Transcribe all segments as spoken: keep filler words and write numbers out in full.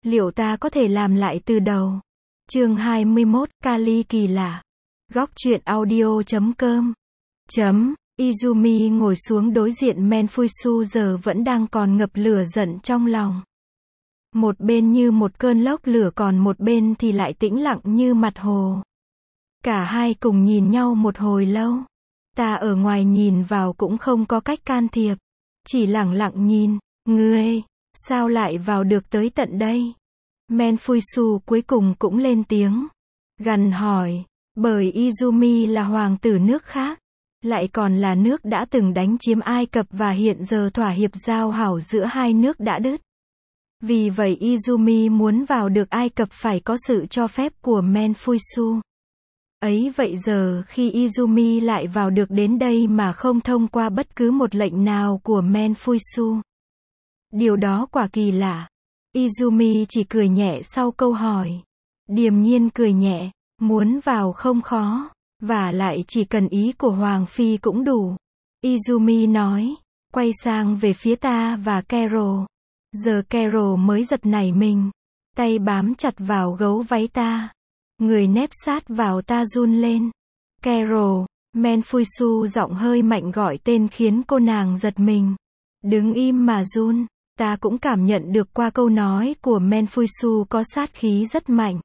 Liệu ta có thể làm lại từ đầu? Chương hai mươi mốt, Kali kỳ lạ. Góc truyện audio chấm com. Chấm. Izumi ngồi xuống đối diện Menfusu giờ vẫn đang còn ngập lửa giận trong lòng. Một bên như một cơn lốc lửa còn một bên thì lại tĩnh lặng như mặt hồ. Cả hai cùng nhìn nhau một hồi lâu. Ta ở ngoài nhìn vào cũng không có cách can thiệp. Chỉ lặng lặng nhìn. Ngươi, sao lại vào được tới tận đây? Menfusu cuối cùng cũng lên tiếng. Gằn hỏi. Bởi Izumi là hoàng tử nước khác. Lại còn là nước đã từng đánh chiếm Ai Cập và hiện giờ thỏa hiệp giao hảo giữa hai nước đã đứt. Vì vậy Izumi muốn vào được Ai Cập phải có sự cho phép của Menfusu. Ấy vậy giờ khi Izumi lại vào được đến đây mà không thông qua bất cứ một lệnh nào của Menfusu. Điều đó quả kỳ lạ. Izumi chỉ cười nhẹ sau câu hỏi. Điềm nhiên cười nhẹ, muốn vào không khó, và lại chỉ cần ý của Hoàng Phi cũng đủ. Izumi nói, quay sang về phía ta và Carol. Giờ Carol mới giật nảy mình, tay bám chặt vào gấu váy ta. Người nép sát vào ta run lên. Carol, Menfusu giọng hơi mạnh gọi tên khiến cô nàng giật mình. Đứng im mà run. Ta cũng cảm nhận được qua câu nói của Menfusu có sát khí rất mạnh.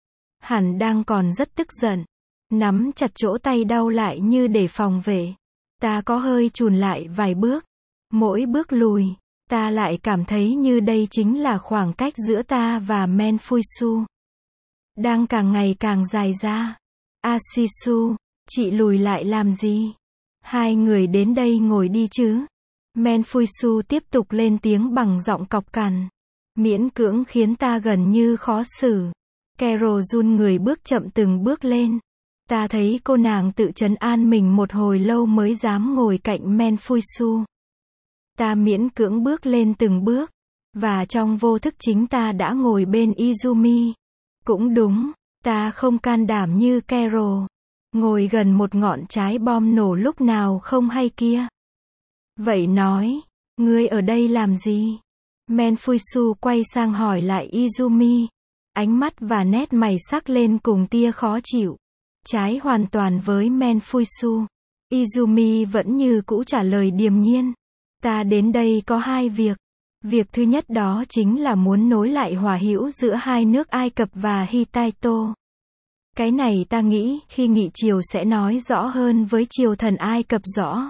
Hẳn đang còn rất tức giận. Nắm chặt chỗ tay đau lại như để phòng vệ. Ta có hơi chùn lại vài bước. Mỗi bước lùi, ta lại cảm thấy như đây chính là khoảng cách giữa ta và Menfusu. Đang càng ngày càng dài ra. Asisu, chị lùi lại làm gì? Hai người đến đây ngồi đi chứ? Menfusu tiếp tục lên tiếng bằng giọng cọc cằn. Miễn cưỡng khiến ta gần như khó xử. Carol run người bước chậm từng bước lên. Ta thấy cô nàng tự trấn an mình một hồi lâu mới dám ngồi cạnh Menfusu. Ta miễn cưỡng bước lên từng bước. Và trong vô thức chính ta đã ngồi bên Izumi. Cũng đúng, ta không can đảm như Carol. Ngồi gần một ngọn trái bom nổ lúc nào không hay kia. Vậy nói, ngươi ở đây làm gì? Menfusu quay sang hỏi lại Izumi. Ánh mắt và nét mày sắc lên cùng tia khó chịu. Trái hoàn toàn với Menfusu. Izumi vẫn như cũ trả lời điềm nhiên. Ta đến đây có hai việc. Việc thứ nhất đó chính là muốn nối lại hòa hữu giữa hai nước Ai Cập và Hittite. Cái này ta nghĩ khi nghị triều sẽ nói rõ hơn với triều thần Ai Cập rõ.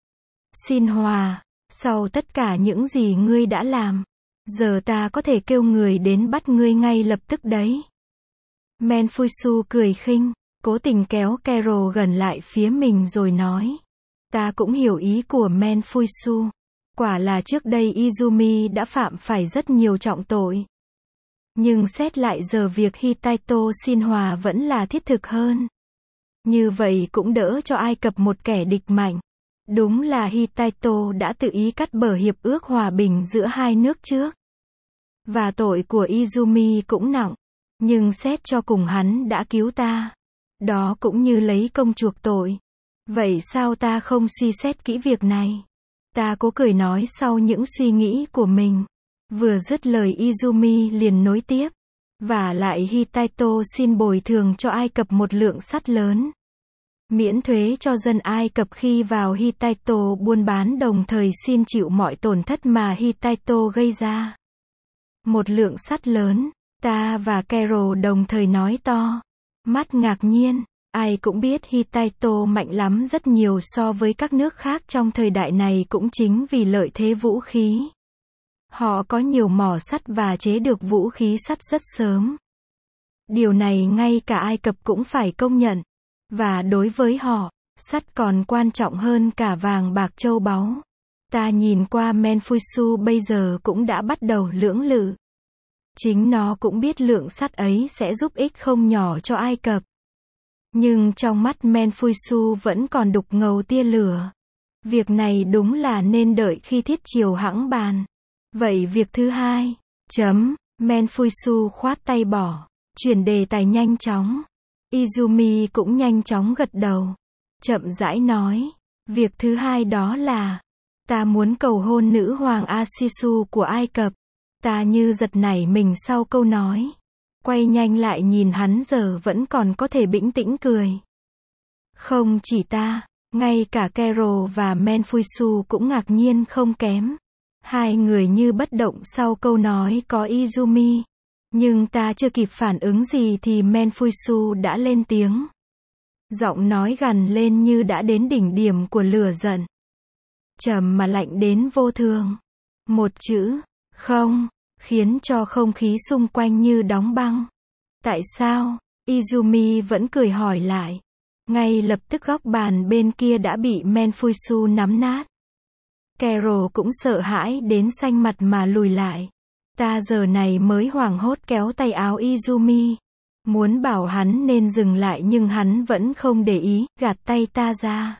Xin hòa, sau tất cả những gì ngươi đã làm, giờ ta có thể kêu người đến bắt ngươi ngay lập tức đấy. Menfusu cười khinh, cố tình kéo Carol gần lại phía mình rồi nói. Ta cũng hiểu ý của Menfusu. Quả là trước đây Izumi đã phạm phải rất nhiều trọng tội. Nhưng xét lại giờ việc Hittite xin hòa vẫn là thiết thực hơn. Như vậy cũng đỡ cho Ai Cập một kẻ địch mạnh. Đúng là Hittite đã tự ý cắt bờ hiệp ước hòa bình giữa hai nước trước. Và tội của Izumi cũng nặng. Nhưng xét cho cùng hắn đã cứu ta. Đó cũng như lấy công chuộc tội. Vậy sao ta không suy xét kỹ việc này? Ta cố cười nói sau những suy nghĩ của mình. Vừa dứt lời Izumi liền nối tiếp. Và lại Hittite xin bồi thường cho Ai Cập một lượng sắt lớn. Miễn thuế cho dân Ai Cập khi vào Hittite buôn bán đồng thời xin chịu mọi tổn thất mà Hittite gây ra. Một lượng sắt lớn, ta và Carol đồng thời nói to. Mắt ngạc nhiên, ai cũng biết Hittite mạnh lắm rất nhiều so với các nước khác trong thời đại này cũng chính vì lợi thế vũ khí. Họ có nhiều mỏ sắt và chế được vũ khí sắt rất sớm. Điều này ngay cả Ai Cập cũng phải công nhận. Và đối với họ, sắt còn quan trọng hơn cả vàng bạc châu báu. Ta nhìn qua Menfusu bây giờ cũng đã bắt đầu lưỡng lự. Chính nó cũng biết lượng sắt ấy sẽ giúp ích không nhỏ cho Ai Cập. Nhưng trong mắt Menfusu vẫn còn đục ngầu tia lửa. Việc này đúng là nên đợi khi thiết triều hẵng bàn. Vậy việc thứ hai, chấm, Menfusu khoát tay bỏ, chuyển đề tài nhanh chóng. Izumi cũng nhanh chóng gật đầu. Chậm rãi nói, việc thứ hai đó là, ta muốn cầu hôn nữ hoàng Asisu của Ai Cập. Ta như giật nảy mình sau câu nói. Quay nhanh lại nhìn hắn giờ vẫn còn có thể bĩnh tĩnh cười. Không chỉ ta, ngay cả Carol và Manfuisu cũng ngạc nhiên không kém. Hai người như bất động sau câu nói có Izumi. Nhưng ta chưa kịp phản ứng gì thì Manfuisu đã lên tiếng. Giọng nói gằn lên như đã đến đỉnh điểm của lửa giận. Trầm mà lạnh đến vô thường. Một chữ, không, khiến cho không khí xung quanh như đóng băng. Tại sao? Izumi vẫn cười hỏi lại. Ngay lập tức góc bàn bên kia đã bị Manfuisu nắm nát. Carol cũng sợ hãi đến xanh mặt mà lùi lại. Ta giờ này mới hoảng hốt kéo tay áo Izumi. Muốn bảo hắn nên dừng lại nhưng hắn vẫn không để ý, gạt tay ta ra.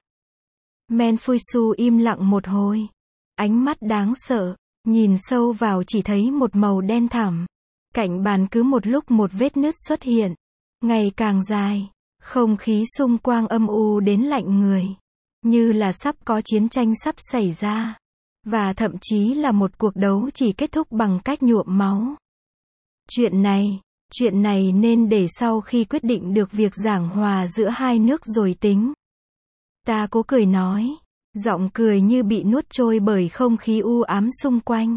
Manfuisu im lặng một hồi. Ánh mắt đáng sợ, nhìn sâu vào chỉ thấy một màu đen thẳm. Cạnh bàn cứ một lúc một vết nứt xuất hiện. Ngày càng dài, không khí xung quanh âm u đến lạnh người. Như là sắp có chiến tranh sắp xảy ra. Và thậm chí là một cuộc đấu chỉ kết thúc bằng cách nhuộm máu. Chuyện này, chuyện này nên để sau khi quyết định được việc giảng hòa giữa hai nước rồi tính. Ta cố cười nói. Giọng cười như bị nuốt trôi bởi không khí u ám xung quanh.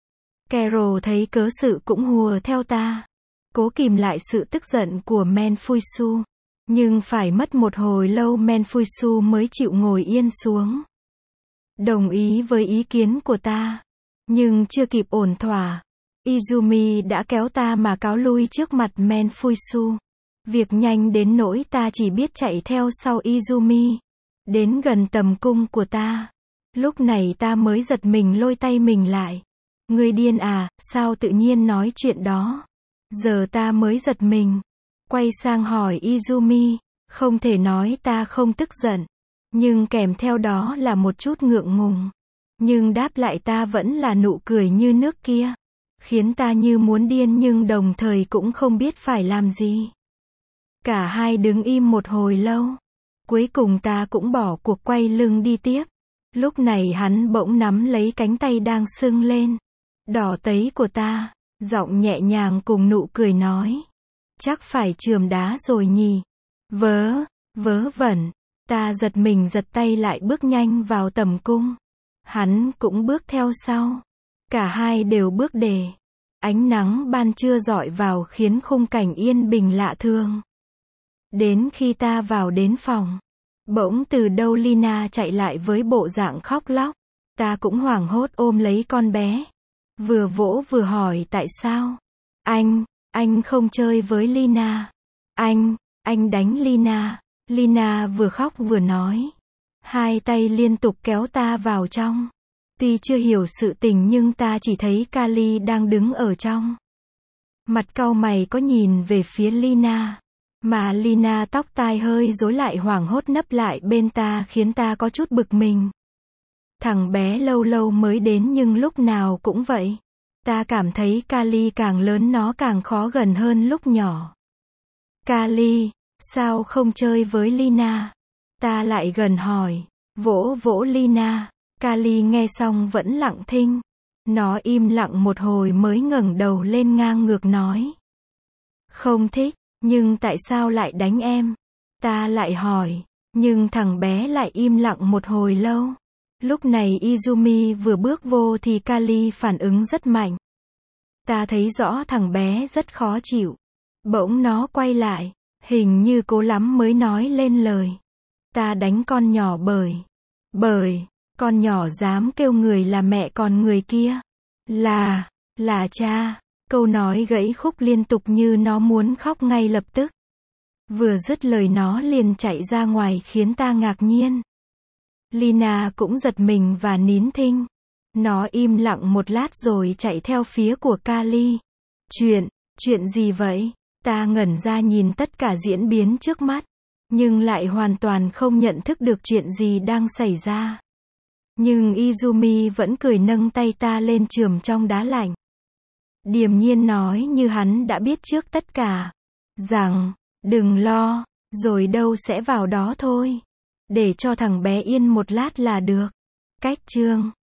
Carol thấy cớ sự cũng hùa theo ta. Cố kìm lại sự tức giận của Manfuisu. Nhưng phải mất một hồi lâu Manfuisu mới chịu ngồi yên xuống. Đồng ý với ý kiến của ta. Nhưng chưa kịp ổn thỏa. Izumi đã kéo ta mà cáo lui trước mặt Manfuisu. Việc nhanh đến nỗi ta chỉ biết chạy theo sau Izumi. Đến gần tầm cung của ta. Lúc này ta mới giật mình lôi tay mình lại. Ngươi điên à, sao tự nhiên nói chuyện đó? Giờ ta mới giật mình. Quay sang hỏi Izumi. Không thể nói ta không tức giận. Nhưng kèm theo đó là một chút ngượng ngùng. Nhưng đáp lại ta vẫn là nụ cười như nước kia. Khiến ta như muốn điên nhưng đồng thời cũng không biết phải làm gì. Cả hai đứng im một hồi lâu. Cuối cùng ta cũng bỏ cuộc quay lưng đi tiếp. Lúc này hắn bỗng nắm lấy cánh tay đang sưng lên. Đỏ tấy của ta. Giọng nhẹ nhàng cùng nụ cười nói. Chắc phải chườm đá rồi nhỉ. Vớ, vớ vẩn. Ta giật mình giật tay lại bước nhanh vào tầm cung. Hắn cũng bước theo sau. Cả hai đều bước đề. Ánh nắng ban trưa rọi vào khiến khung cảnh yên bình lạ thường. Đến khi ta vào đến phòng. Bỗng từ đâu Lina chạy lại với bộ dạng khóc lóc. Ta cũng hoảng hốt ôm lấy con bé. Vừa vỗ vừa hỏi tại sao. Anh, anh không chơi với Lina. Anh, anh đánh Lina. Lina vừa khóc vừa nói. Hai tay liên tục kéo ta vào trong. Tuy chưa hiểu sự tình nhưng ta chỉ thấy Kali đang đứng ở trong. Mặt cau mày có nhìn về phía Lina. Mà Lina tóc tai hơi rối lại hoảng hốt nấp lại bên ta khiến ta có chút bực mình. Thằng bé lâu lâu mới đến nhưng lúc nào cũng vậy. Ta cảm thấy Kali càng lớn nó càng khó gần hơn lúc nhỏ. Kali, sao không chơi với Lina? Ta lại gần hỏi. Vỗ vỗ Lina. Kali nghe xong vẫn lặng thinh. Nó im lặng một hồi mới ngẩng đầu lên ngang ngược nói. Không thích, nhưng tại sao lại đánh em? Ta lại hỏi. Nhưng thằng bé lại im lặng một hồi lâu. Lúc này Izumi vừa bước vô thì Kali phản ứng rất mạnh. Ta thấy rõ thằng bé rất khó chịu. Bỗng nó quay lại. Hình như cố lắm mới nói lên lời. Ta đánh con nhỏ bởi. Bởi, con nhỏ dám kêu người là mẹ còn người kia. Là, là cha. Câu nói gãy khúc liên tục như nó muốn khóc ngay lập tức. Vừa dứt lời nó liền chạy ra ngoài khiến ta ngạc nhiên. Lina cũng giật mình và nín thinh. Nó im lặng một lát rồi chạy theo phía của Kali. Chuyện, chuyện gì vậy? Ta ngẩn ra nhìn tất cả diễn biến trước mắt. Nhưng lại hoàn toàn không nhận thức được chuyện gì đang xảy ra. Nhưng Izumi vẫn cười nâng tay ta lên chườm trong đá lạnh. Điềm nhiên nói như hắn đã biết trước tất cả. Rằng, đừng lo, rồi đâu sẽ vào đó thôi. Để cho thằng bé yên một lát là được. Cách chương